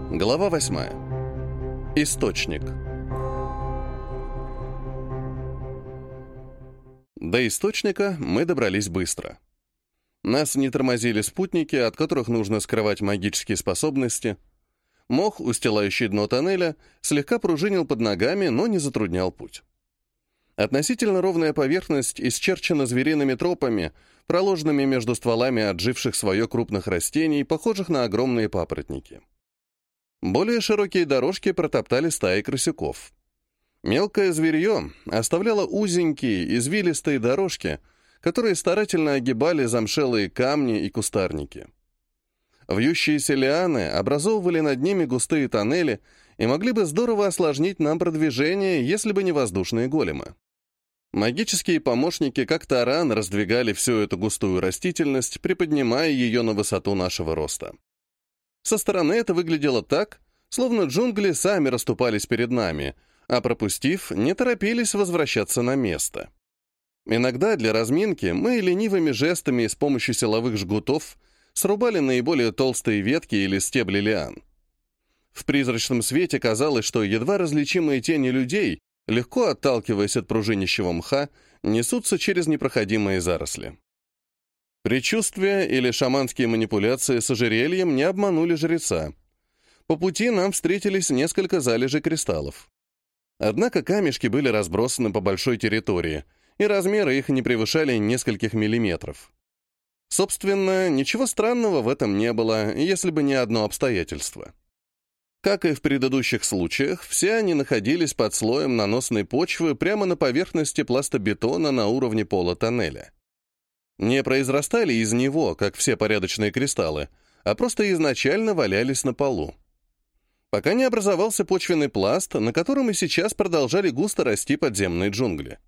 Глава 8. Источник. До источника мы добрались быстро. Нас не тормозили спутники, от которых нужно скрывать магические способности. Мох, устилающий дно тоннеля, слегка пружинил под ногами, но не затруднял путь. Относительно ровная поверхность исчерчена звериными тропами, проложенными между стволами отживших свое крупных растений, похожих на огромные папоротники. Более широкие дорожки протоптали стаи крысюков. Мелкое зверье оставляло узенькие, извилистые дорожки, которые старательно огибали замшелые камни и кустарники. Вьющиеся лианы образовывали над ними густые тоннели и могли бы здорово осложнить нам продвижение, если бы не воздушные големы. Магические помощники как таран раздвигали всю эту густую растительность, приподнимая ее на высоту нашего роста. Со стороны это выглядело так, словно джунгли сами расступались перед нами, а пропустив, не торопились возвращаться на место. Иногда для разминки мы ленивыми жестами и с помощью силовых жгутов срубали наиболее толстые ветки или стебли лиан. В призрачном свете казалось, что едва различимые тени людей, легко отталкиваясь от пружинищего мха, несутся через непроходимые заросли. Предчувствия или шаманские манипуляции с ожерельем не обманули жреца. По пути нам встретились несколько залежей кристаллов. Однако камешки были разбросаны по большой территории, и размеры их не превышали нескольких миллиметров. Собственно, ничего странного в этом не было, если бы не одно обстоятельство. Как и в предыдущих случаях, все они находились под слоем наносной почвы прямо на поверхности пластобетона на уровне пола тоннеля. Не произрастали из него, как все порядочные кристаллы, а просто изначально валялись на полу. Пока не образовался почвенный пласт, на котором и сейчас продолжали густо расти подземные джунгли.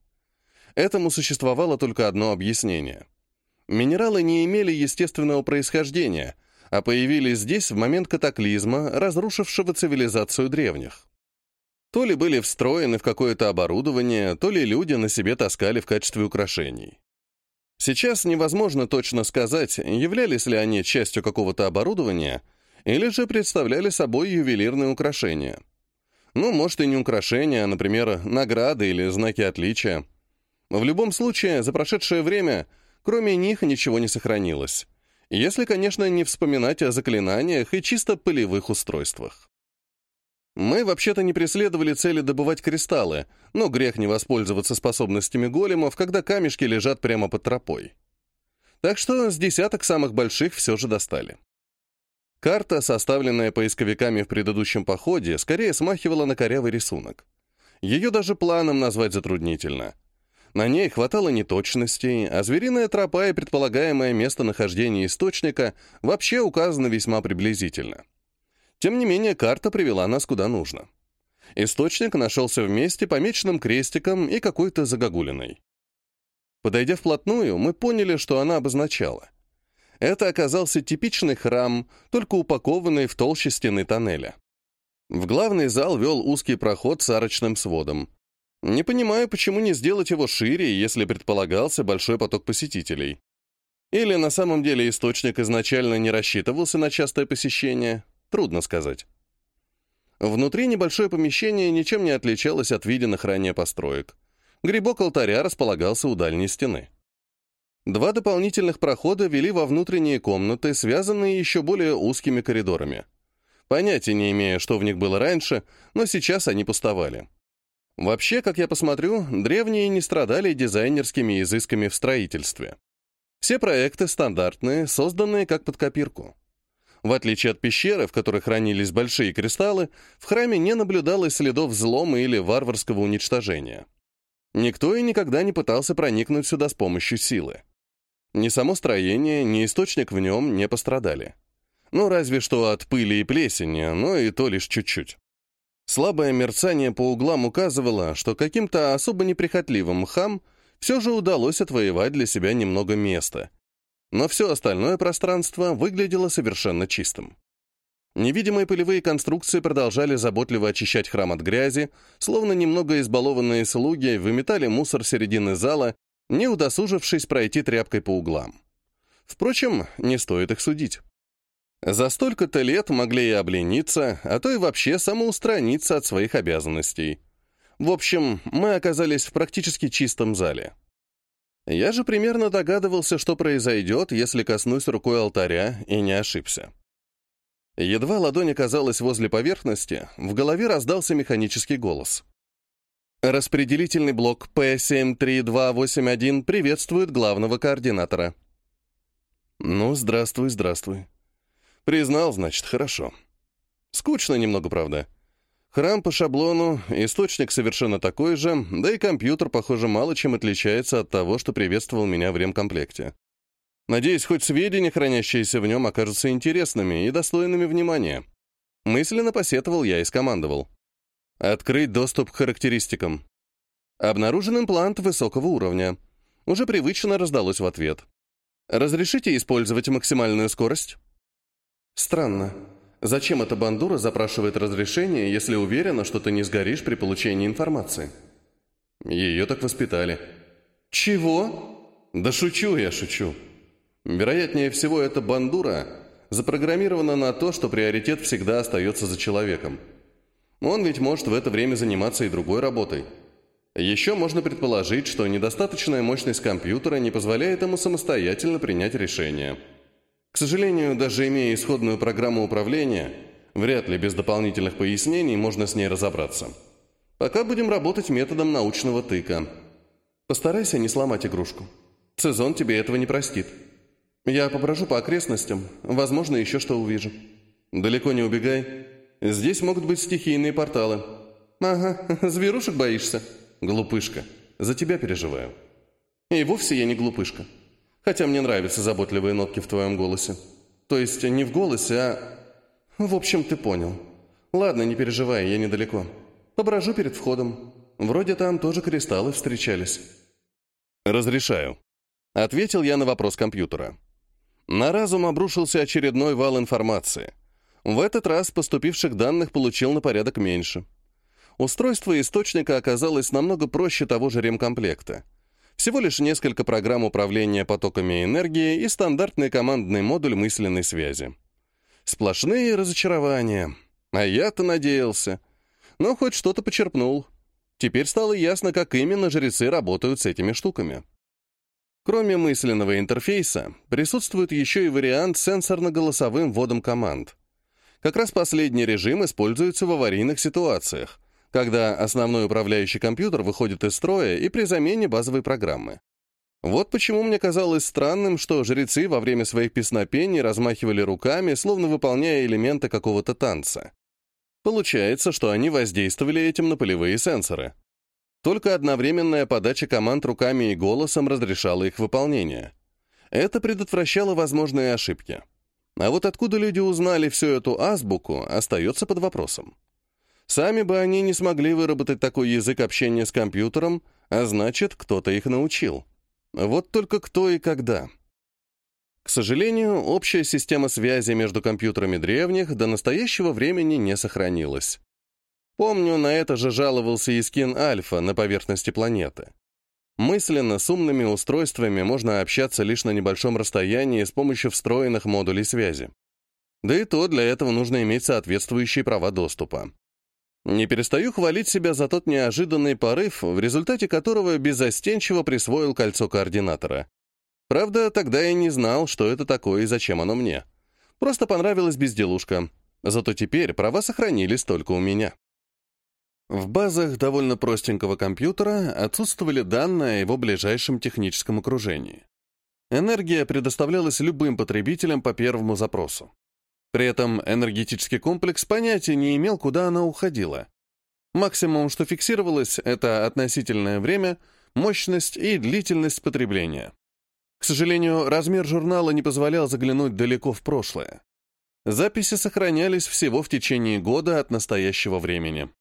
Этому существовало только одно объяснение. Минералы не имели естественного происхождения, а появились здесь в момент катаклизма, разрушившего цивилизацию древних. То ли были встроены в какое-то оборудование, то ли люди на себе таскали в качестве украшений. Сейчас невозможно точно сказать, являлись ли они частью какого-то оборудования, или же представляли собой ювелирные украшения. Ну, может, и не украшения, а, например, награды или знаки отличия. В любом случае, за прошедшее время, кроме них, ничего не сохранилось. Если, конечно, не вспоминать о заклинаниях и чисто полевых устройствах. Мы вообще-то не преследовали цели добывать кристаллы, но грех не воспользоваться способностями големов, когда камешки лежат прямо под тропой. Так что с десяток самых больших все же достали. Карта, составленная поисковиками в предыдущем походе, скорее смахивала на корявый рисунок. Ее даже планом назвать затруднительно. На ней хватало неточностей, а звериная тропа и предполагаемое местонахождение источника вообще указаны весьма приблизительно. Тем не менее, карта привела нас куда нужно. Источник нашелся в месте, помеченном крестиком и какой-то загогулиной. Подойдя вплотную, мы поняли, что она обозначала. Это оказался типичный храм, только упакованный в толще стены тоннеля. В главный зал вел узкий проход с арочным сводом. Не понимаю, почему не сделать его шире, если предполагался большой поток посетителей. Или на самом деле источник изначально не рассчитывался на частое посещение, трудно сказать. Внутри небольшое помещение ничем не отличалось от виденных ранее построек. Грибок алтаря располагался у дальней стены. Два дополнительных прохода вели во внутренние комнаты, связанные еще более узкими коридорами. Понятия не имея, что в них было раньше, но сейчас они пустовали. Вообще, как я посмотрю, древние не страдали дизайнерскими изысками в строительстве. Все проекты стандартные, созданные как под копирку. В отличие от пещеры, в которой хранились большие кристаллы, в храме не наблюдалось следов взлома или варварского уничтожения. Никто и никогда не пытался проникнуть сюда с помощью силы. Ни само строение, ни источник в нем не пострадали. Ну, разве что от пыли и плесени, но и то лишь чуть-чуть. Слабое мерцание по углам указывало, что каким-то особо неприхотливым мхам все же удалось отвоевать для себя немного места. Но все остальное пространство выглядело совершенно чистым. Невидимые пылевые конструкции продолжали заботливо очищать храм от грязи, словно немного избалованные слуги выметали мусор середины зала, не удосужившись пройти тряпкой по углам. Впрочем, не стоит их судить. За столько-то лет могли и облениться, а то и вообще самоустраниться от своих обязанностей. В общем, мы оказались в практически чистом зале. Я же примерно догадывался, что произойдет, если коснусь рукой алтаря, и не ошибся. Едва ладонь оказалась возле поверхности, в голове раздался механический голос. Распределительный блок P73281 приветствует главного координатора. Ну, здравствуй. Признал, значит, хорошо. Скучно немного, правда. Храм по шаблону, источник совершенно такой же, да и компьютер, похоже, мало чем отличается от того, что приветствовал меня в ремкомплекте. Надеюсь, хоть сведения, хранящиеся в нем, окажутся интересными и достойными внимания. Мысленно посетовал я и скомандовал. Открыть доступ к характеристикам. Обнаружен имплант высокого уровня. Уже привычно раздалось в ответ. Разрешите использовать максимальную скорость? Странно. Зачем эта бандура запрашивает разрешение, если уверена, что ты не сгоришь при получении информации? Ее так воспитали. Чего? Да шучу. Вероятнее всего, эта бандура запрограммирована на то, что приоритет всегда остается за человеком. Он ведь может в это время заниматься и другой работой. Еще можно предположить, что недостаточная мощность компьютера не позволяет ему самостоятельно принять решение. К сожалению, даже имея исходную программу управления, вряд ли без дополнительных пояснений можно с ней разобраться. Пока будем работать методом научного тыка. Постарайся не сломать игрушку. Цезон тебе этого не простит. Я поброжу по окрестностям, возможно, еще что увижу. Далеко не убегай. Здесь могут быть стихийные порталы. Ага, зверушек боишься? Глупышка, за тебя переживаю. И вовсе я не глупышка. Хотя мне нравятся заботливые нотки в твоем голосе. То есть не в голосе, а... В общем, ты понял. Ладно, не переживай, я недалеко. Поброжу перед входом. Вроде там тоже кристаллы встречались. Разрешаю. Ответил я на вопрос компьютера. На разум обрушился очередной вал информации. В этот раз поступивших данных получил на порядок меньше. Устройство источника оказалось намного проще того же ремкомплекта. Всего лишь несколько программ управления потоками энергии и стандартный командный модуль мысленной связи. Сплошные разочарования. А я-то надеялся. Но хоть что-то почерпнул. Теперь стало ясно, как именно жрецы работают с этими штуками. Кроме мысленного интерфейса, присутствует еще и вариант с сенсорно-голосовым вводом команд. Как раз последний режим используется в аварийных ситуациях, когда основной управляющий компьютер выходит из строя и при замене базовой программы. Вот почему мне казалось странным, что жрецы во время своих песнопений размахивали руками, словно выполняя элементы какого-то танца. Получается, что они воздействовали этим на полевые сенсоры. Только одновременная подача команд руками и голосом разрешала их выполнение. Это предотвращало возможные ошибки. А вот откуда люди узнали всю эту азбуку, остается под вопросом. Сами бы они не смогли выработать такой язык общения с компьютером, а значит, кто-то их научил. Вот только кто и когда. К сожалению, общая система связи между компьютерами древних до настоящего времени не сохранилась. Помню, на это же жаловался Искин Альфа на поверхности планеты. Мысленно с умными устройствами можно общаться лишь на небольшом расстоянии с помощью встроенных модулей связи. Да и то для этого нужно иметь соответствующие права доступа. Не перестаю хвалить себя за тот неожиданный порыв, в результате которого беззастенчиво присвоил кольцо координатора. Правда, тогда я не знал, что это такое и зачем оно мне. Просто понравилась безделушка. Зато теперь права сохранились только у меня. В базах довольно простенького компьютера отсутствовали данные о его ближайшем техническом окружении. Энергия предоставлялась любым потребителям по первому запросу. При этом энергетический комплекс понятия не имел, куда она уходила. Максимум, что фиксировалось, это относительное время, мощность и длительность потребления. К сожалению, размер журнала не позволял заглянуть далеко в прошлое. Записи сохранялись всего в течение года от настоящего времени.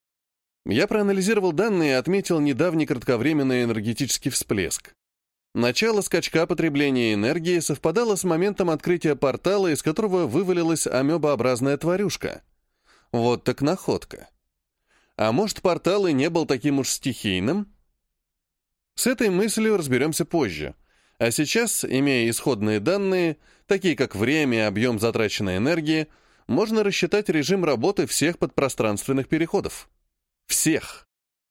Я проанализировал данные и отметил недавний кратковременный энергетический всплеск. Начало скачка потребления энергии совпадало с моментом открытия портала, из которого вывалилась амебообразная тварюшка. Вот так находка. А может, портал и не был таким уж стихийным? С этой мыслью разберемся позже. А сейчас, имея исходные данные, такие как время и объем затраченной энергии, можно рассчитать режим работы всех подпространственных переходов. Всех.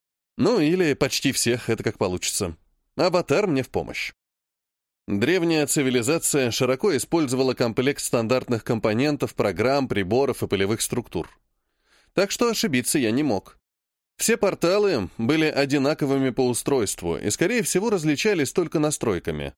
Ну, или почти всех, это как получится. Аватар мне в помощь. Древняя цивилизация широко использовала комплект стандартных компонентов, программ, приборов и полевых структур. Так что ошибиться я не мог. Все порталы были одинаковыми по устройству и, скорее всего, различались только настройками.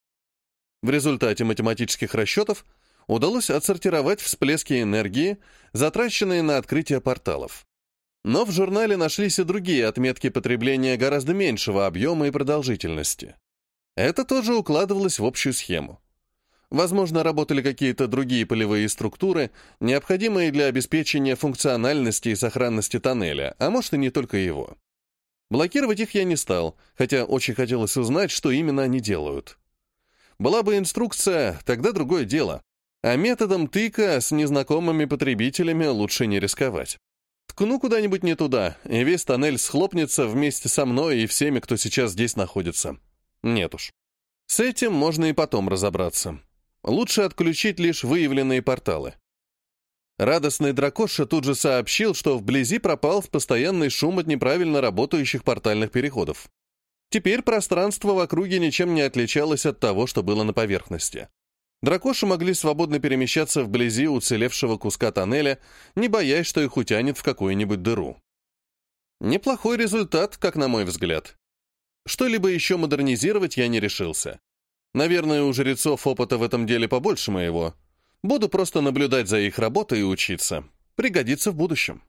В результате математических расчетов удалось отсортировать всплески энергии, затраченные на открытие порталов. Но в журнале нашлись и другие отметки потребления гораздо меньшего объема и продолжительности. Это тоже укладывалось в общую схему. Возможно, работали какие-то другие полевые структуры, необходимые для обеспечения функциональности и сохранности тоннеля, а может и не только его. Блокировать их я не стал, хотя очень хотелось узнать, что именно они делают. Была бы инструкция, тогда другое дело. А методом тыка с незнакомыми потребителями лучше не рисковать. Ткну куда-нибудь не туда, и весь тоннель схлопнется вместе со мной и всеми, кто сейчас здесь находится. Нет уж. С этим можно и потом разобраться. Лучше отключить лишь выявленные порталы. Радостный дракоша тут же сообщил, что вблизи пропал в постоянный шум от неправильно работающих портальных переходов. Теперь пространство в округе ничем не отличалось от того, что было на поверхности. Дракоши могли свободно перемещаться вблизи уцелевшего куска тоннеля, не боясь, что их утянет в какую-нибудь дыру. Неплохой результат, как на мой взгляд. Что-либо еще модернизировать я не решился. Наверное, у жрецов опыта в этом деле побольше моего. Буду просто наблюдать за их работой и учиться. Пригодится в будущем.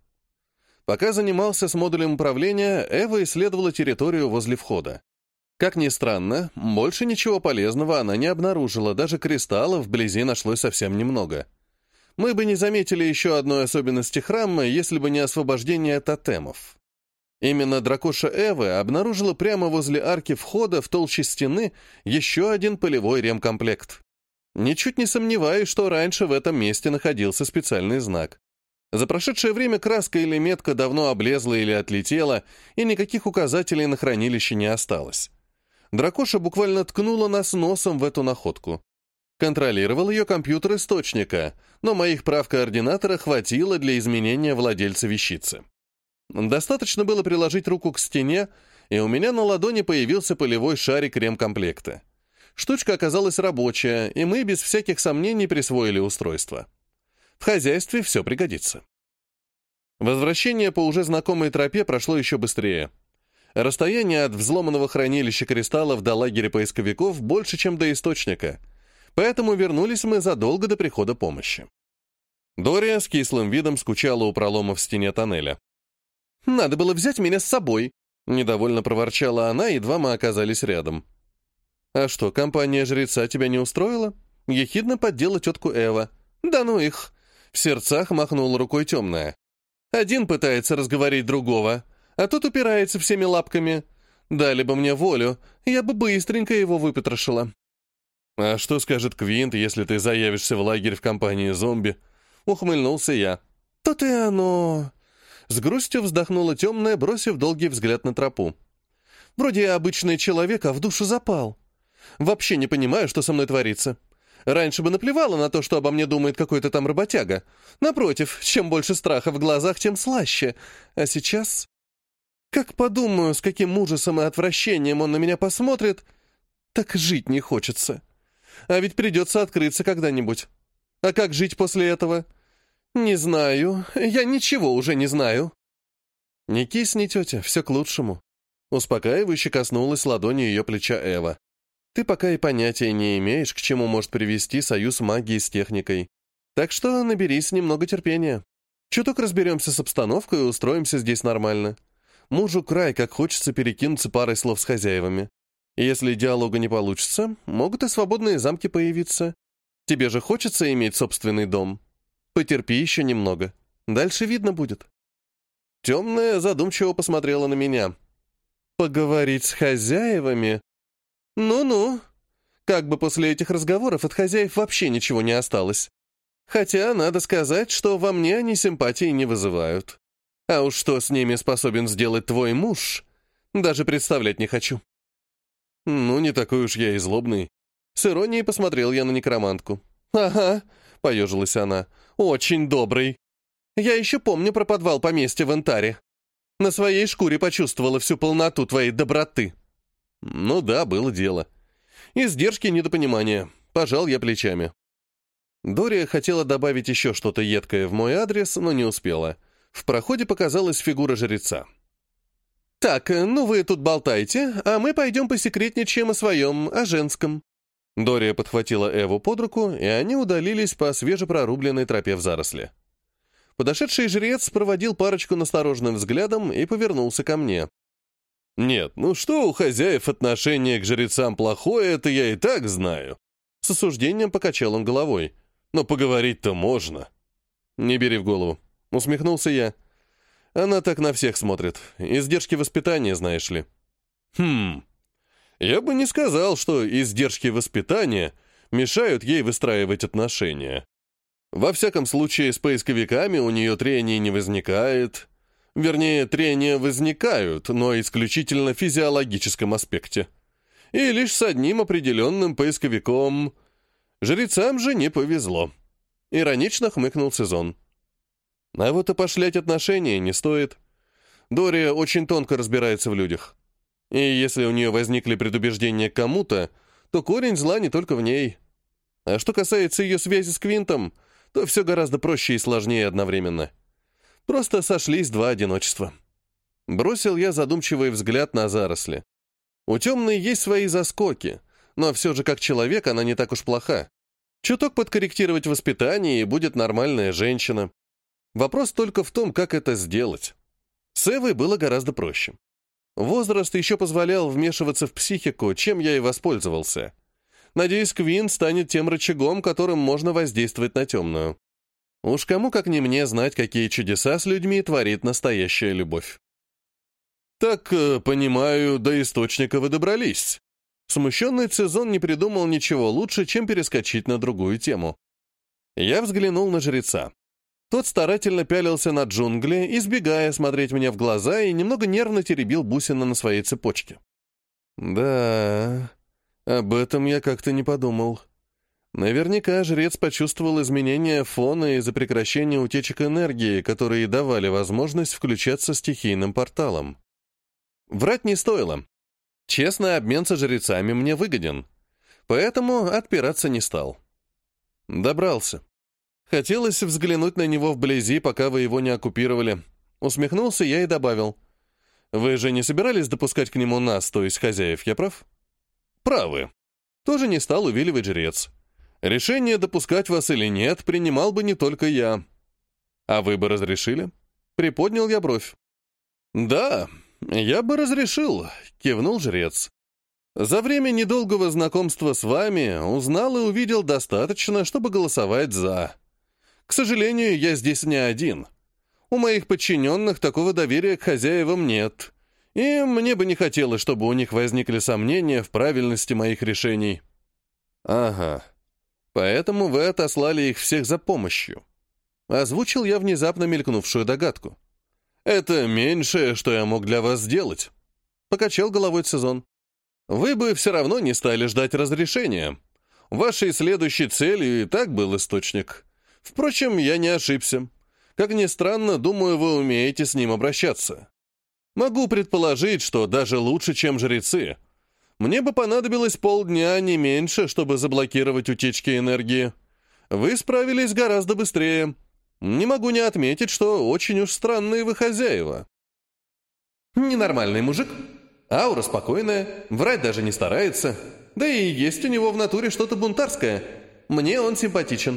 Пока занимался с модулем управления, Эва исследовала территорию возле входа. Как ни странно, больше ничего полезного она не обнаружила, даже кристаллов вблизи нашлось совсем немного. Мы бы не заметили еще одной особенности храма, если бы не освобождение тотемов. Именно дракоша Эвы обнаружила прямо возле арки входа в толще стены еще один полевой ремкомплект. Ничуть не сомневаюсь, что раньше в этом месте находился специальный знак. За прошедшее время краска или метка давно облезла или отлетела, и никаких указателей на хранилище не осталось. Дракоша буквально ткнула нас носом в эту находку. Контролировал ее компьютер источника, но моих прав координатора хватило для изменения владельца вещицы. Достаточно было приложить руку к стене, и у меня на ладони появился полевой шарик ремкомплекта. Штучка оказалась рабочая, и мы без всяких сомнений присвоили устройство. В хозяйстве все пригодится. Возвращение по уже знакомой тропе прошло еще быстрее. Расстояние от взломанного хранилища кристаллов до лагеря поисковиков больше, чем до источника, поэтому вернулись мы задолго до прихода помощи. Дория с кислым видом скучала у пролома в стене тоннеля. «Надо было взять меня с собой», — недовольно проворчала она, едва мы оказались рядом. «А что, компания жреца тебя не устроила?» — ехидно поддела тетку Эва. «Да ну их!» — в сердцах махнула рукой темная. «Один пытается разговорить другого, а тот упирается всеми лапками. Дали бы мне волю, я бы быстренько его выпотрошила». «А что скажет Квинт, если ты заявишься в лагерь в компании зомби?» — ухмыльнулся я. «То-то и оно...» С грустью вздохнула темная, бросив долгий взгляд на тропу. «Вроде я обычный человек, а в душу запал. Вообще не понимаю, что со мной творится. Раньше бы наплевала на то, что обо мне думает какой-то там работяга. Напротив, чем больше страха в глазах, тем слаще. А сейчас... Как подумаю, с каким ужасом и отвращением он на меня посмотрит, так жить не хочется. А ведь придется открыться когда-нибудь. А как жить после этого? Не знаю. Я ничего уже не знаю». «Не кисни, тетя, все к лучшему». Успокаивающе коснулась ладонью ее плеча Эва. «Ты пока и понятия не имеешь, к чему может привести союз магии с техникой. Так что наберись немного терпения. Чуток разберемся с обстановкой и устроимся здесь нормально. Мужу край, как хочется перекинуться парой слов с хозяевами. Если диалога не получится, могут и свободные замки появиться. Тебе же хочется иметь собственный дом. Потерпи еще немного. Дальше видно будет». Темная задумчиво посмотрела на меня. «Поговорить с хозяевами? Ну-ну. Как бы после этих разговоров от хозяев вообще ничего не осталось. Хотя, надо сказать, что во мне они симпатии не вызывают. А уж что с ними способен сделать твой муж, даже представлять не хочу». «Ну, не такой уж я и злобный. С иронией посмотрел я на некромантку. «Ага», — поежилась она, — «очень добрый. Я еще помню про подвал поместья в Антаре. На своей шкуре почувствовала всю полноту твоей доброты». Ну да, было дело. Издержки недопонимания. Пожал я плечами. Дория хотела добавить еще что-то едкое в мой адрес, но не успела. В проходе показалась фигура жреца. «Так, ну вы тут болтайте, а мы пойдем посекретничаем о своем, о женском». Дория подхватила Эву под руку, и они удалились по свежепрорубленной тропе в заросли. Подошедший жрец проводил парочку настороженным взглядом и повернулся ко мне. «Нет, ну что у хозяев отношение к жрецам плохое, это я и так знаю». С осуждением покачал он головой. «Но поговорить-то можно». «Не бери в голову», — усмехнулся я. «Она так на всех смотрит. Издержки воспитания, знаешь ли». Я бы не сказал, что издержки воспитания мешают ей выстраивать отношения. Во всяком случае, с поисковиками у нее трений не возникает. Вернее, трения возникают, но исключительно в физиологическом аспекте. И лишь с одним определенным поисковиком. Жрецам же не повезло. Иронично хмыкнул Сезон. А вот опошлять отношения не стоит. Дория очень тонко разбирается в людях. И если у нее возникли предубеждения к кому-то, то корень зла не только в ней. А что касается ее связи с Квинтом, то все гораздо проще и сложнее одновременно. Просто сошлись два одиночества. Бросил я задумчивый взгляд на заросли. У темной есть свои заскоки, но все же как человек она не так уж плоха. Чуток подкорректировать воспитание, и будет нормальная женщина. Вопрос только в том, как это сделать. С Эвой было гораздо проще. Возраст еще позволял вмешиваться в психику, чем я и воспользовался. Надеюсь, Квин станет тем рычагом, которым можно воздействовать на темную. Уж кому, как не мне, знать, какие чудеса с людьми творит настоящая любовь. «Так, понимаю, до источника вы добрались». Смущенный Цезон не придумал ничего лучше, чем перескочить на другую тему. Я взглянул на жреца. Тот старательно пялился на джунгли, избегая смотреть мне в глаза, и немного нервно теребил бусины на своей цепочке. «Да, об этом я как-то не подумал». Наверняка жрец почувствовал изменение фона из-за прекращения утечек энергии, которые давали возможность включаться стихийным порталом. Врать не стоило. Честный обмен со жрецами мне выгоден, поэтому отпираться не стал. Добрался. Хотелось взглянуть на него вблизи, пока вы его не оккупировали. Усмехнулся я и добавил. Вы же не собирались допускать к нему нас, то есть хозяев, я прав? Правы. Тоже не стал увиливать жрец. Решение, допускать вас или нет, принимал бы не только я. А вы бы разрешили? Приподнял я бровь. Да, я бы разрешил, кивнул жрец. За время недолгого знакомства с вами узнал и увидел достаточно, чтобы голосовать «за». К сожалению, я здесь не один. У моих подчиненных такого доверия к хозяевам нет, и мне бы не хотелось, чтобы у них возникли сомнения в правильности моих решений. Ага. Поэтому вы отослали их всех за помощью. Озвучил я внезапно мелькнувшую догадку. Это меньшее, что я мог для вас сделать. Покачал головой Сезон. Вы бы все равно не стали ждать разрешения. Вашей следующей целью и так был источник. Впрочем, я не ошибся. Как ни странно, думаю, вы умеете с ним обращаться. Могу предположить, что даже лучше, чем жрецы. Мне бы понадобилось полдня, не меньше, чтобы заблокировать утечки энергии. Вы справились гораздо быстрее. Не могу не отметить, что очень уж странные вы хозяева. Ненормальный мужик. Аура спокойная, врать даже не старается. Да и есть у него в натуре что-то бунтарское. Мне он симпатичен.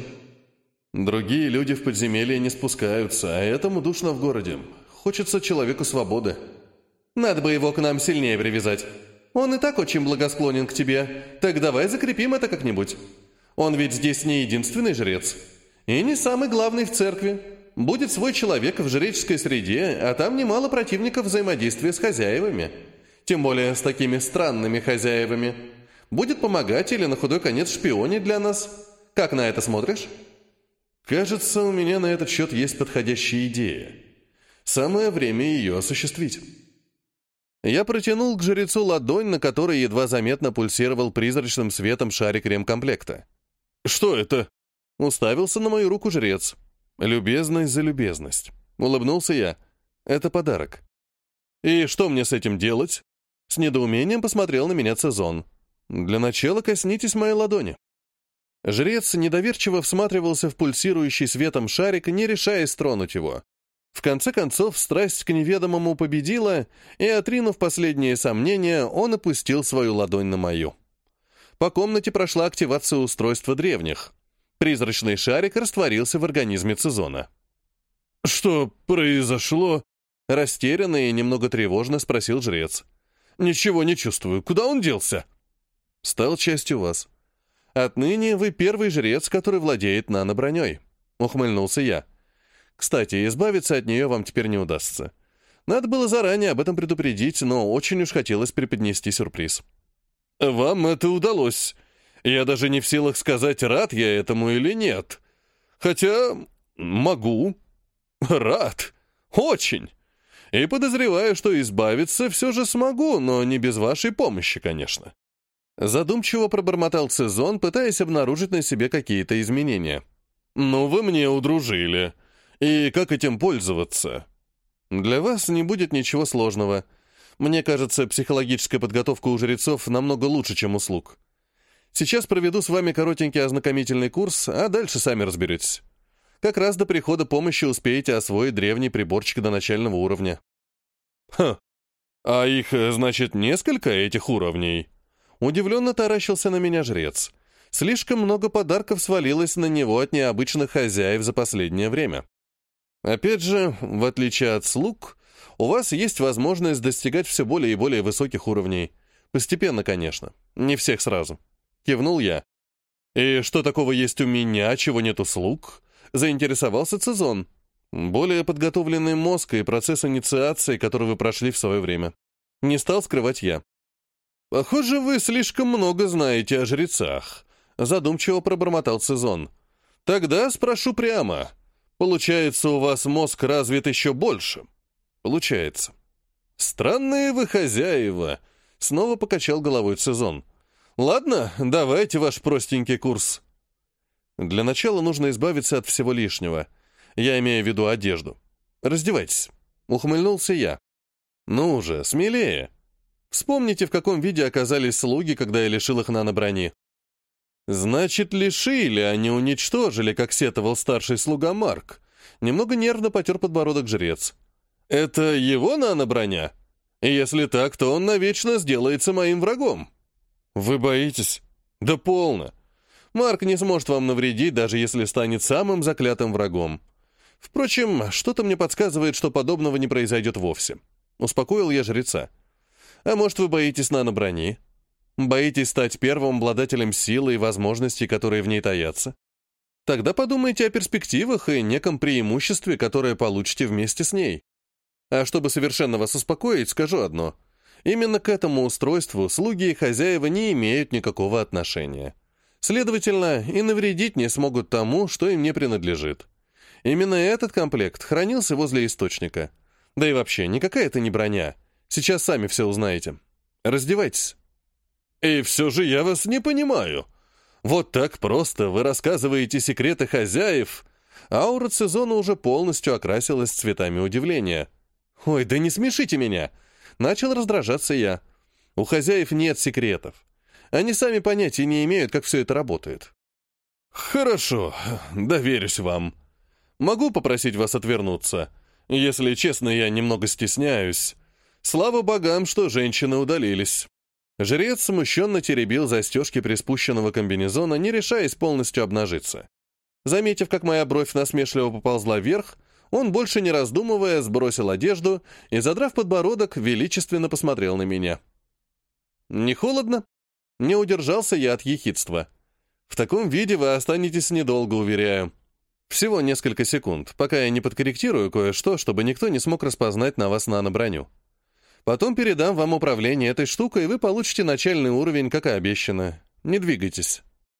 Другие люди в подземелье не спускаются, а этому душно в городе. Хочется человеку свободы. Надо бы его к нам сильнее привязать. Он и так очень благосклонен к тебе, так давай закрепим это как-нибудь. Он ведь здесь не единственный жрец. И не самый главный в церкви. Будет свой человек в жреческой среде, а там немало противников взаимодействия с хозяевами. Тем более с такими странными хозяевами. Будет помогать или на худой конец шпионить для нас. Как на это смотришь? Кажется, у меня на этот счет есть подходящая идея. Самое время ее осуществить. Я протянул к жрецу ладонь, на которой едва заметно пульсировал призрачным светом шарик ремкомплекта. «Что это?» — уставился на мою руку жрец. «Любезность за любезность». Улыбнулся я. «Это подарок». «И что мне с этим делать?» С недоумением посмотрел на меня Цезон. «Для начала коснитесь моей ладони». Жрец недоверчиво всматривался в пульсирующий светом шарик, не решаясь тронуть его. В конце концов, страсть к неведомому победила, и, отринув последние сомнения, он опустил свою ладонь на мою. По комнате прошла активация устройства древних. Призрачный шарик растворился в организме Цезона. «Что произошло?» — растерянно и немного тревожно спросил жрец. «Ничего не чувствую. Куда он делся?» «Стал частью вас. Отныне вы первый жрец, который владеет наноброней», — ухмыльнулся я. «Кстати, избавиться от нее вам теперь не удастся. Надо было заранее об этом предупредить, но очень уж хотелось преподнести сюрприз». «Вам это удалось. Я даже не в силах сказать, рад я этому или нет. Хотя могу. Рад. Очень. И подозреваю, что избавиться все же смогу, но не без вашей помощи, конечно». Задумчиво пробормотал Цезон, пытаясь обнаружить на себе какие-то изменения. «Ну, вы мне удружили. И как этим пользоваться?» «Для вас не будет ничего сложного. Мне кажется, психологическая подготовка у жрецов намного лучше, чем у слуг. Сейчас проведу с вами коротенький ознакомительный курс, а дальше сами разберетесь. Как раз до прихода помощи успеете освоить древний приборчик до начального уровня». «Ха! А их, значит, несколько этих уровней?» Удивленно таращился на меня жрец. Слишком много подарков свалилось на него от необычных хозяев за последнее время. Опять же, в отличие от слуг, у вас есть возможность достигать все более и более высоких уровней. Постепенно, конечно. Не всех сразу. Кивнул я. «И что такого есть у меня, чего нет у слуг?» Заинтересовался Цезон. «Более подготовленный мозг и процесс инициации, который вы прошли в свое время». Не стал скрывать я. «Похоже, вы слишком много знаете о жрецах», — задумчиво пробормотал Цезон. «Тогда спрошу прямо. Получается, у вас мозг развит еще больше?» «Получается». «Странные вы хозяева», — снова покачал головой Цезон. «Ладно, давайте ваш простенький курс». «Для начала нужно избавиться от всего лишнего. Я имею в виду одежду. Раздевайтесь», — ухмыльнулся я. «Ну уже, смелее. Вспомните, в каком виде оказались слуги, когда я лишил их наноброни». «Значит, лишили, а не уничтожили, как сетовал старший слуга Марк». Немного нервно потер подбородок жрец. «Это его наноброня? Если так, то он навечно сделается моим врагом». «Вы боитесь?» «Да полно. Марк не сможет вам навредить, даже если станет самым заклятым врагом. Впрочем, что-то мне подсказывает, что подобного не произойдет вовсе». Успокоил я жреца. «А может, вы боитесь наноброни? Боитесь стать первым обладателем силы и возможностей, которые в ней таятся? Тогда подумайте о перспективах и неком преимуществе, которое получите вместе с ней. А чтобы совершенно вас успокоить, скажу одно. Именно к этому устройству слуги и хозяева не имеют никакого отношения. Следовательно, и навредить не смогут тому, что им не принадлежит. Именно этот комплект хранился возле источника. Да и вообще, никакая это не броня. Сейчас сами все узнаете. Раздевайтесь». «И все же я вас не понимаю. Вот так просто вы рассказываете секреты хозяев». Аура Цезона уже полностью окрасилась цветами удивления. «Ой, да не смешите меня!» Начал раздражаться я. «У хозяев нет секретов. Они сами понятия не имеют, как все это работает». «Хорошо, доверюсь вам. Могу попросить вас отвернуться? Если честно, я немного стесняюсь. Слава богам, что женщины удалились». Жрец смущенно теребил застежки приспущенного комбинезона, не решаясь полностью обнажиться. Заметив, как моя бровь насмешливо поползла вверх, он, больше не раздумывая, сбросил одежду и, задрав подбородок, величественно посмотрел на меня. «Не холодно?» Не удержался я от ехидства. «В таком виде вы останетесь недолго, уверяю. Всего несколько секунд, пока я не подкорректирую кое-что, чтобы никто не смог распознать на вас наноброню. Потом передам вам управление этой штукой, и вы получите начальный уровень, как и обещано. Не двигайтесь».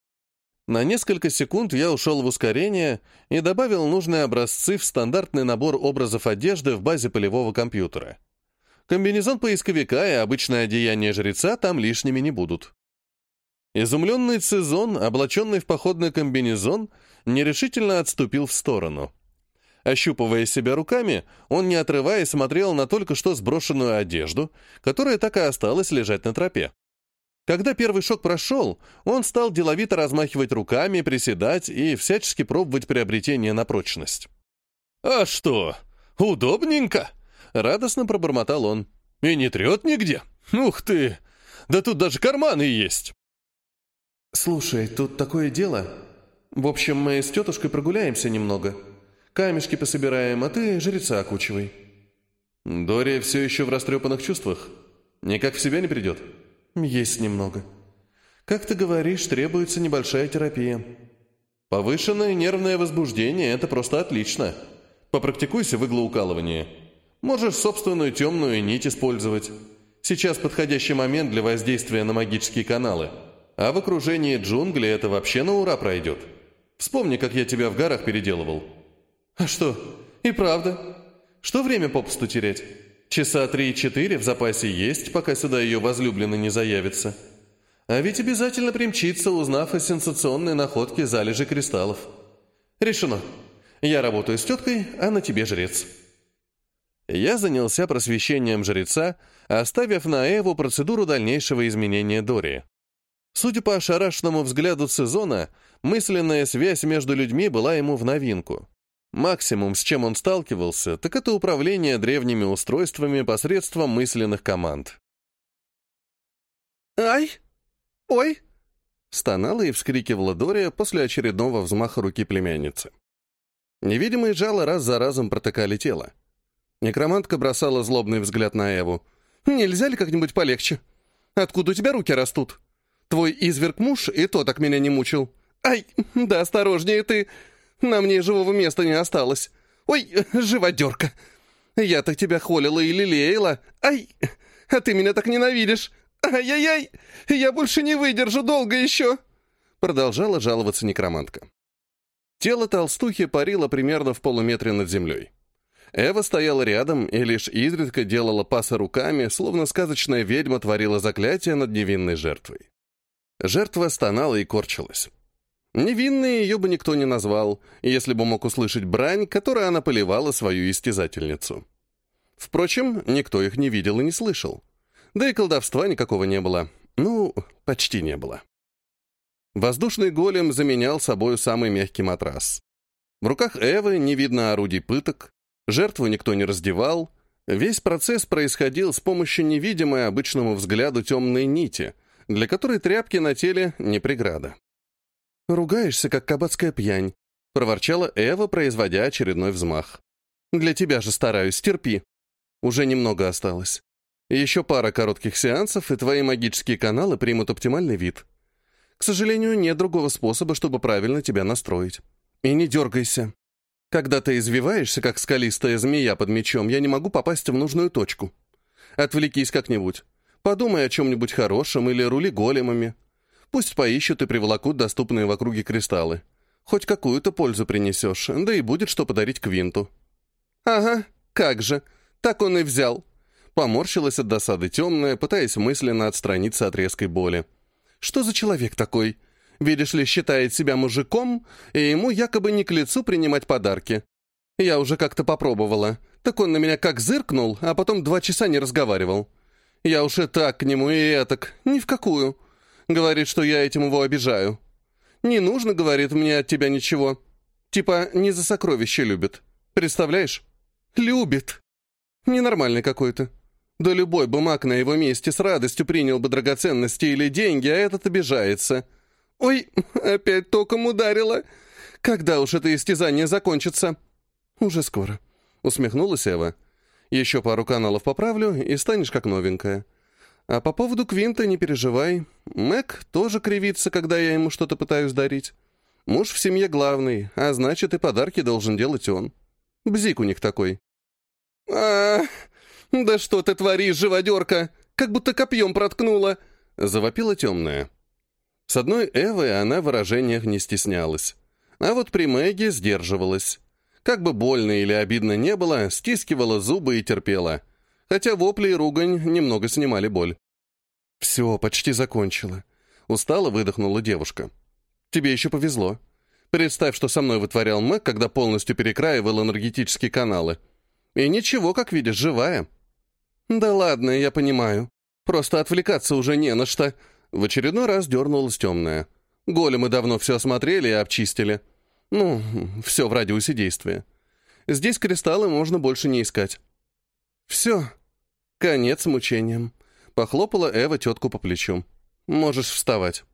На несколько секунд я ушел в ускорение и добавил нужные образцы в стандартный набор образов одежды в базе полевого компьютера. Комбинезон поисковика и обычное одеяние жреца там лишними не будут. Изумленный Цезон, облаченный в походный комбинезон, нерешительно отступил в сторону. Ощупывая себя руками, он, не отрываясь, смотрел на только что сброшенную одежду, которая так и осталась лежать на тропе. Когда первый шок прошел, он стал деловито размахивать руками, приседать и всячески пробовать приобретение на прочность. «А что, удобненько!» — радостно пробормотал он. «И не трет нигде? Ух ты! Да тут даже карманы есть!» «Слушай, тут такое дело. В общем, мы с тетушкой прогуляемся немного. Камешки пособираем, а ты жреца окучивай». Дори все еще в растрепанных чувствах. Никак в себя не придет. «Есть немного. Как ты говоришь, требуется небольшая терапия». Повышенное нервное возбуждение — это просто отлично. Попрактикуйся в иглоукалывании. Можешь собственную темную нить использовать. Сейчас подходящий момент для воздействия на магические каналы. А в окружении джунглей это вообще на ура пройдет. Вспомни, как я тебя в горах переделывал. «А что, и правда? Что время попусту терять? Часа 3-4 в запасе есть, пока сюда ее возлюбленный не заявится. А ведь обязательно примчится, узнав о сенсационной находке залежи кристаллов. Решено. Я работаю с теткой, а на тебе жрец». Я занялся просвещением жреца, оставив на Эву процедуру дальнейшего изменения Дори. Судя по ошарашенному взгляду Цезона, мысленная связь между людьми была ему в новинку. Максимум, с чем он сталкивался, так это управление древними устройствами посредством мысленных команд. «Ай! Ой!» — стонала и вскрикивала Дори после очередного взмаха руки племянницы. Невидимые жало раз за разом протыкали тело. Некромантка бросала злобный взгляд на Эву. «Нельзя ли как-нибудь полегче? Откуда у тебя руки растут? Твой изверг-муж и то так меня не мучил. Ай, да осторожнее ты! На мне живого места не осталось. Ой, живодерка! Я-то тебя холила и лелеяла. Ай, а ты меня так ненавидишь. Ай-яй-яй, я больше не выдержу долго еще!» Продолжала жаловаться некромантка. Тело толстухи парило примерно в полуметре над землей. Эва стояла рядом и лишь изредка делала пасы руками, словно сказочная ведьма творила заклятие над невинной жертвой. Жертва стонала и корчилась. Невинной ее бы никто не назвал, если бы мог услышать брань, которой она поливала свою истязательницу. Впрочем, никто их не видел и не слышал. Да и колдовства никакого не было. Ну, почти не было. Воздушный голем заменял собою самый мягкий матрас. В руках Эвы не видно орудий пыток, жертву никто не раздевал. Весь процесс происходил с помощью невидимой обычному взгляду темной нити, для которой тряпки на теле не преграда. «Ругаешься, как кабацкая пьянь», — проворчала Эва, производя очередной взмах. «Для тебя же стараюсь, терпи. Уже немного осталось. Еще пара коротких сеансов, и твои магические каналы примут оптимальный вид. К сожалению, нет другого способа, чтобы правильно тебя настроить. И не дергайся. Когда ты извиваешься, как скалистая змея под мечом, я не могу попасть в нужную точку. Отвлекись как-нибудь. Подумай о чем-нибудь хорошем или рули големами. Пусть поищут и приволокут доступные в округе кристаллы. Хоть какую-то пользу принесешь, да и будет что подарить Квинту». «Ага, как же. Так он и взял». Поморщилась от досады темная, пытаясь мысленно отстраниться от резкой боли. «Что за человек такой? Видишь ли, считает себя мужиком, и ему якобы не к лицу принимать подарки. Я уже как-то попробовала. Так он на меня как зыркнул, а потом 2 часа не разговаривал. Я уж и так к нему, и этак. Ни в какую. Говорит, что я этим его обижаю. Не нужно, говорит, мне от тебя ничего. Типа, не за сокровища любит. Представляешь? Любит. Ненормальный какой-то. Да любой бы маг на его месте с радостью принял бы драгоценности или деньги, а этот обижается. Ой, опять током ударило. Когда уж это истязание закончится? Уже скоро. Усмехнулась Эва. Еще пару каналов поправлю, и станешь как новенькая. А по поводу Квинта не переживай. Мэг тоже кривится, когда я ему что-то пытаюсь дарить. Муж в семье главный, а значит, и подарки должен делать он. Бзик у них такой. Да что ты творишь, живодерка? Как будто копьем проткнула!» — завопила темная. С одной Эвой она в выражениях не стеснялась. А вот при Мэге сдерживалась. Как бы больно или обидно не было, стискивала зубы и терпела. хотя вопли и ругань немного снимали боль. «Все, почти закончила», — устало выдохнула девушка. «Тебе еще повезло. Представь, что со мной вытворял Мэг, когда полностью перекраивал энергетические каналы. И ничего, как видишь, живая». «Да ладно, я понимаю. Просто отвлекаться уже не на что». В очередной раз дернулась темная. «Големы давно все осмотрели и обчистили. Ну, все в радиусе действия. Здесь кристаллы можно больше не искать». «Все. Конец мучениям», — похлопала Эва тетку по плечу. «Можешь вставать».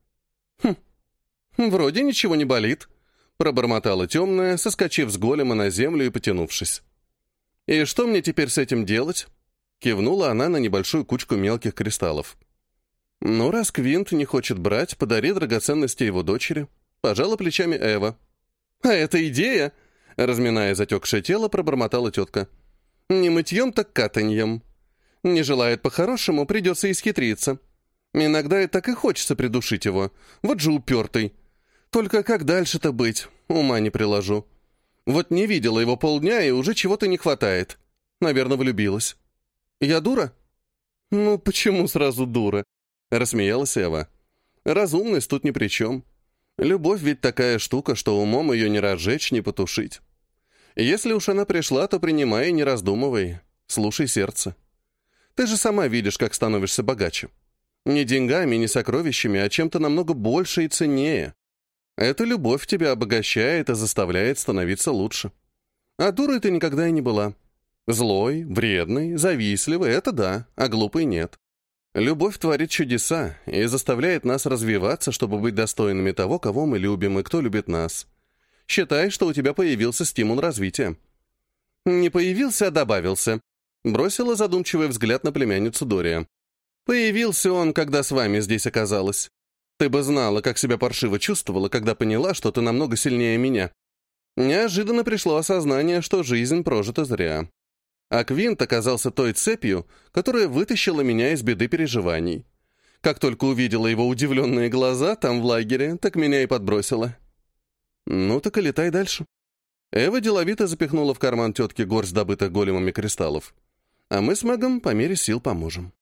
«Вроде ничего не болит», — пробормотала темная, соскочив с голема на землю и потянувшись. «И что мне теперь с этим делать?» — кивнула она на небольшую кучку мелких кристаллов. «Ну, раз Квинт не хочет брать, подари драгоценности его дочери», — пожала плечами Эва. «А это идея!» — разминая затекшее тело, пробормотала тетка. «Не мытьем, так катаньем. Не желает по-хорошему, придется исхитриться. Иногда и так и хочется придушить его. Вот же упертый. Только как дальше-то быть? Ума не приложу. Вот не видела его полдня, и уже чего-то не хватает. Наверное, влюбилась. Я дура?» «Ну, почему сразу дура?» — рассмеялась Эва. «Разумность тут ни при чем. Любовь ведь такая штука, что умом ее не разжечь, не потушить. Если уж она пришла, то принимай и не раздумывай. Слушай сердце. Ты же сама видишь, как становишься богаче. Не деньгами, не сокровищами, а чем-то намного больше и ценнее. Эта любовь тебя обогащает и заставляет становиться лучше. А дурой ты никогда и не была. Злой, вредный, завистливый — это да, а глупый — нет. Любовь творит чудеса и заставляет нас развиваться, чтобы быть достойными того, кого мы любим и кто любит нас. Считай, что у тебя появился стимул развития». «Не появился, а добавился», — бросила задумчивый взгляд на племянницу Дория. «Появился он, когда с вами здесь оказалась. Ты бы знала, как себя паршиво чувствовала, когда поняла, что ты намного сильнее меня. Неожиданно пришло осознание, что жизнь прожита зря. А Квинт оказался той цепью, которая вытащила меня из беды переживаний. Как только увидела его удивленные глаза там в лагере, так меня и подбросила». «Ну так и летай дальше». Эва деловито запихнула в карман тетки горсть добытых големами кристаллов. «А мы с Мэгом по мере сил поможем».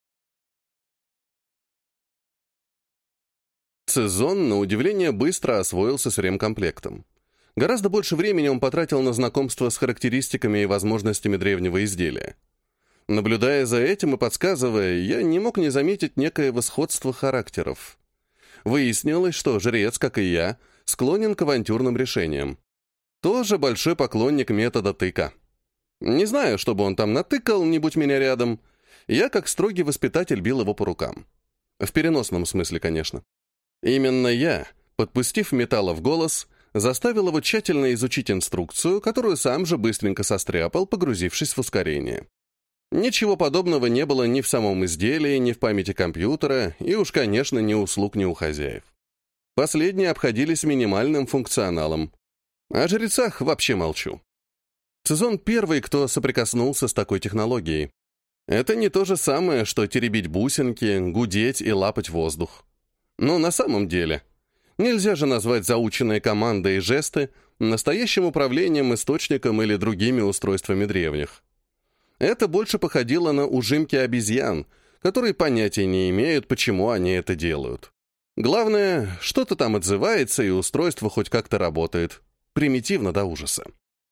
Цезон, на удивление, быстро освоился с ремкомплектом. Гораздо больше времени он потратил на знакомство с характеристиками и возможностями древнего изделия. Наблюдая за этим и подсказывая, я не мог не заметить некоего сходства характеров. Выяснилось, что жрец, как и я, склонен к авантюрным решениям. Тоже большой поклонник метода тыка. Не знаю, чтобы он там натыкал, не будь меня рядом. Я, как строгий воспитатель, бил его по рукам. В переносном смысле, конечно. Именно я, подпустив металла в голос, заставил его тщательно изучить инструкцию, которую сам же быстренько состряпал, погрузившись в ускорение. Ничего подобного не было ни в самом изделии, ни в памяти компьютера, и уж, конечно, ни у слуг, ни у хозяев. Последние обходились минимальным функционалом. О жрецах вообще молчу. Цезон первый, кто соприкоснулся с такой технологией. Это не то же самое, что теребить бусинки, гудеть и лапать воздух. Но на самом деле, нельзя же назвать заученные команды и жесты настоящим управлением, источником или другими устройствами древних. Это больше походило на ужимки обезьян, которые понятия не имеют, почему они это делают. Главное, что-то там отзывается, и устройство хоть как-то работает. Примитивно до ужаса.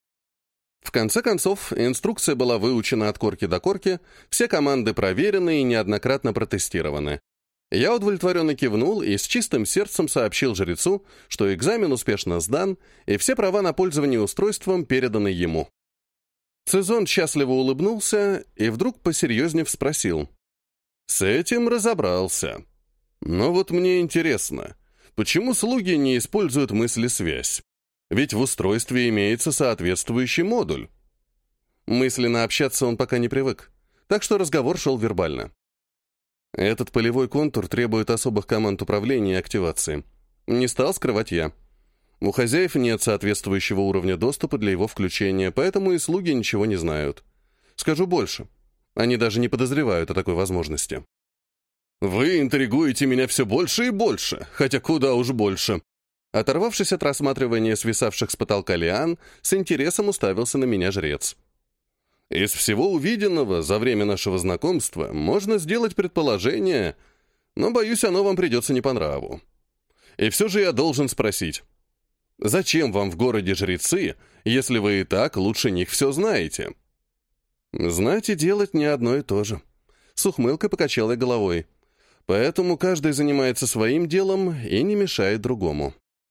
В конце концов, инструкция была выучена от корки до корки, все команды проверены и неоднократно протестированы. Я удовлетворенно кивнул и с чистым сердцем сообщил жрецу, что экзамен успешно сдан, и все права на пользование устройством переданы ему. Цезон счастливо улыбнулся и вдруг посерьезнее спросил. «С этим разобрался. Но вот мне интересно, почему слуги не используют мыслесвязь? Ведь в устройстве имеется соответствующий модуль». Мысленно общаться он пока не привык, так что разговор шел вербально. Этот полевой контур требует особых команд управления и активации. Не стал скрывать я. У хозяев нет соответствующего уровня доступа для его включения, поэтому и слуги ничего не знают. Скажу больше. Они даже не подозревают о такой возможности. «Вы интригуете меня все больше и больше, хотя куда уж больше». Оторвавшись от рассматривания свисавших с потолка лиан, с интересом уставился на меня жрец. Из всего увиденного за время нашего знакомства можно сделать предположение, но, боюсь, оно вам придется не по нраву. И все же я должен спросить, зачем вам в городе жрецы, если вы и так лучше них все знаете? Знать и делать не одно и то же. С ухмылкой покачал я головой. Поэтому каждый занимается своим делом и не мешает другому.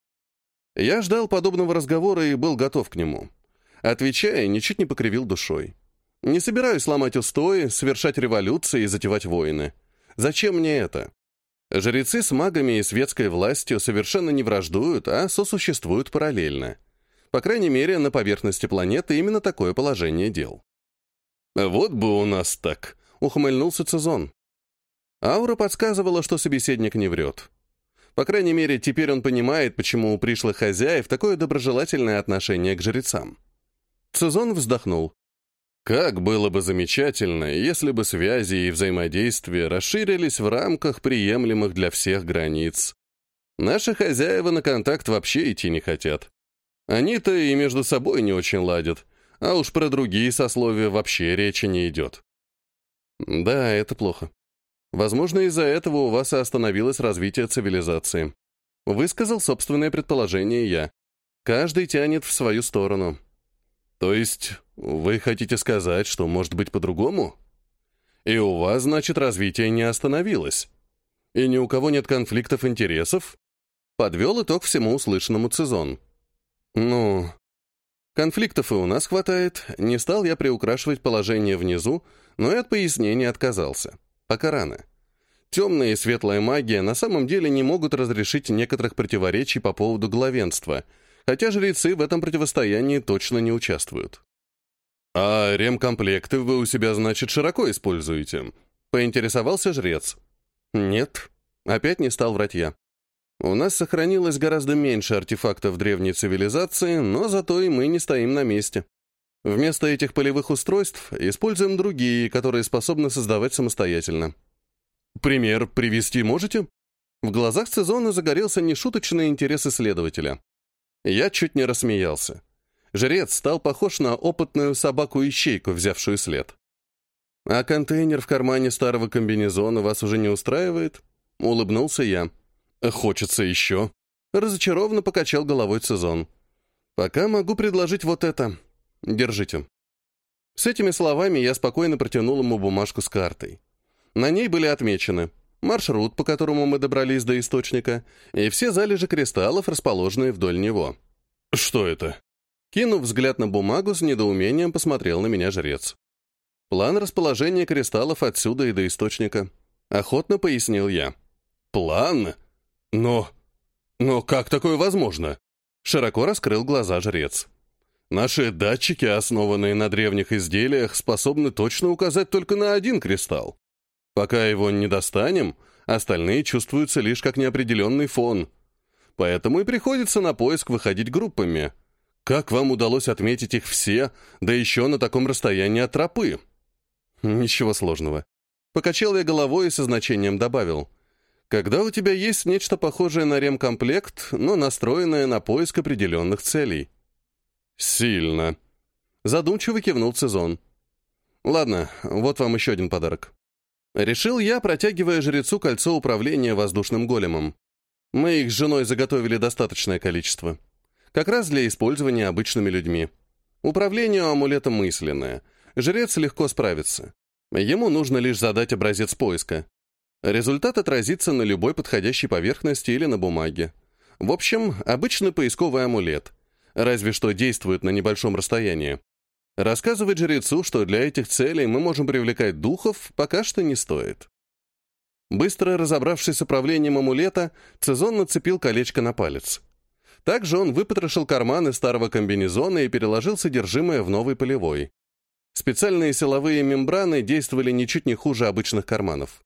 Я ждал подобного разговора и был готов к нему. Отвечая, ничуть не покривил душой. Не собираюсь ломать устои, совершать революции и затевать войны. Зачем мне это? Жрецы с магами и светской властью совершенно не враждуют, а сосуществуют параллельно. По крайней мере, на поверхности планеты именно такое положение дел. «Вот бы у нас так», — ухмыльнулся Цезон. Аура подсказывала, что собеседник не врет. По крайней мере, теперь он понимает, почему у пришлых хозяев такое доброжелательное отношение к жрецам. Цезон вздохнул. Как было бы замечательно, если бы связи и взаимодействие расширились в рамках приемлемых для всех границ. Наши хозяева на контакт вообще идти не хотят. Они-то и между собой не очень ладят, а уж про другие сословия вообще речи не идет. Да, это плохо. Возможно, из-за этого у вас и остановилось развитие цивилизации. Высказал собственное предположение я. Каждый тянет в свою сторону. То есть, вы хотите сказать, что может быть по-другому? И у вас, значит, развитие не остановилось? И ни у кого нет конфликтов интересов? Подвел итог всему услышанному Цезон. Ну, конфликтов и у нас хватает. Не стал я приукрашивать положение внизу, но и от пояснения отказался. Пока рано. Темная и светлая магия на самом деле не могут разрешить некоторых противоречий по поводу главенства, хотя жрецы в этом противостоянии точно не участвуют. «А ремкомплекты вы у себя, значит, широко используете?» — поинтересовался жрец. «Нет», — опять не стал врать я. «У нас сохранилось гораздо меньше артефактов древней цивилизации, но зато и мы не стоим на месте. Вместо этих полевых устройств используем другие, которые способны создавать самостоятельно». «Пример привести можете?» В глазах Цезона загорелся нешуточный интерес исследователя. Я чуть не рассмеялся. Жрец стал похож на опытную собаку-ищейку, взявшую след. «А контейнер в кармане старого комбинезона вас уже не устраивает?» Улыбнулся я. «Хочется еще». Разочарованно покачал головой Цезон. «Пока могу предложить вот это. Держите». С этими словами я спокойно протянул ему бумажку с картой. На ней были отмечены маршрут, по которому мы добрались до источника, и все залежи кристаллов, расположенные вдоль него. «Что это?» Кинув взгляд на бумагу, с недоумением посмотрел на меня жрец. «План расположения кристаллов отсюда и до источника», — охотно пояснил я. «План? Но как такое возможно?» Широко раскрыл глаза жрец. «Наши датчики, основанные на древних изделиях, способны точно указать только на один кристалл. Пока его не достанем, остальные чувствуются лишь как неопределенный фон. Поэтому и приходится на поиск выходить группами. Как вам удалось отметить их все, да еще на таком расстоянии от тропы?» «Ничего сложного». Покачал я головой и со значением добавил. «Когда у тебя есть нечто похожее на ремкомплект, но настроенное на поиск определенных целей». «Сильно». Задумчиво кивнул Цезон. «Ладно, вот вам еще один подарок». Решил я, протягивая жрецу кольцо управления воздушным големом. Мы их с женой заготовили достаточное количество. Как раз для использования обычными людьми. Управление амулетом мысленное. Жрец легко справится. Ему нужно лишь задать образец поиска. Результат отразится на любой подходящей поверхности или на бумаге. В общем, обычный поисковый амулет. Разве что действует на небольшом расстоянии. Рассказывать жрецу, что для этих целей мы можем привлекать духов, пока что не стоит. Быстро разобравшись с управлением амулета, Цезон нацепил колечко на палец. Также он выпотрошил карманы старого комбинезона и переложил содержимое в новый полевой. Специальные силовые мембраны действовали ничуть не хуже обычных карманов.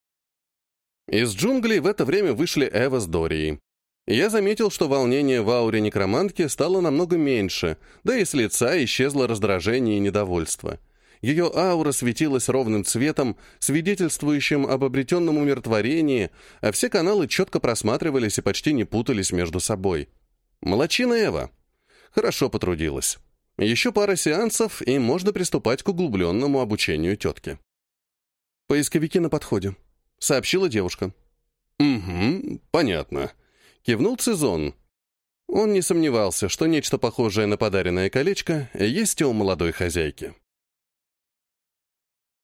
Из джунглей в это время вышли Эва с Дорией. Я заметил, что волнение в ауре некромантки стало намного меньше, да и с лица исчезло раздражение и недовольство. Ее аура светилась ровным цветом, свидетельствующим об обретенном умиротворении, а все каналы четко просматривались и почти не путались между собой. Молодчина Эва. Хорошо потрудилась. Еще пара сеансов, и можно приступать к углубленному обучению тетки. «Поисковики на подходе», — сообщила девушка. «Угу, понятно», — кивнул Цизон. Он не сомневался, что нечто похожее на подаренное колечко есть и у молодой хозяйки.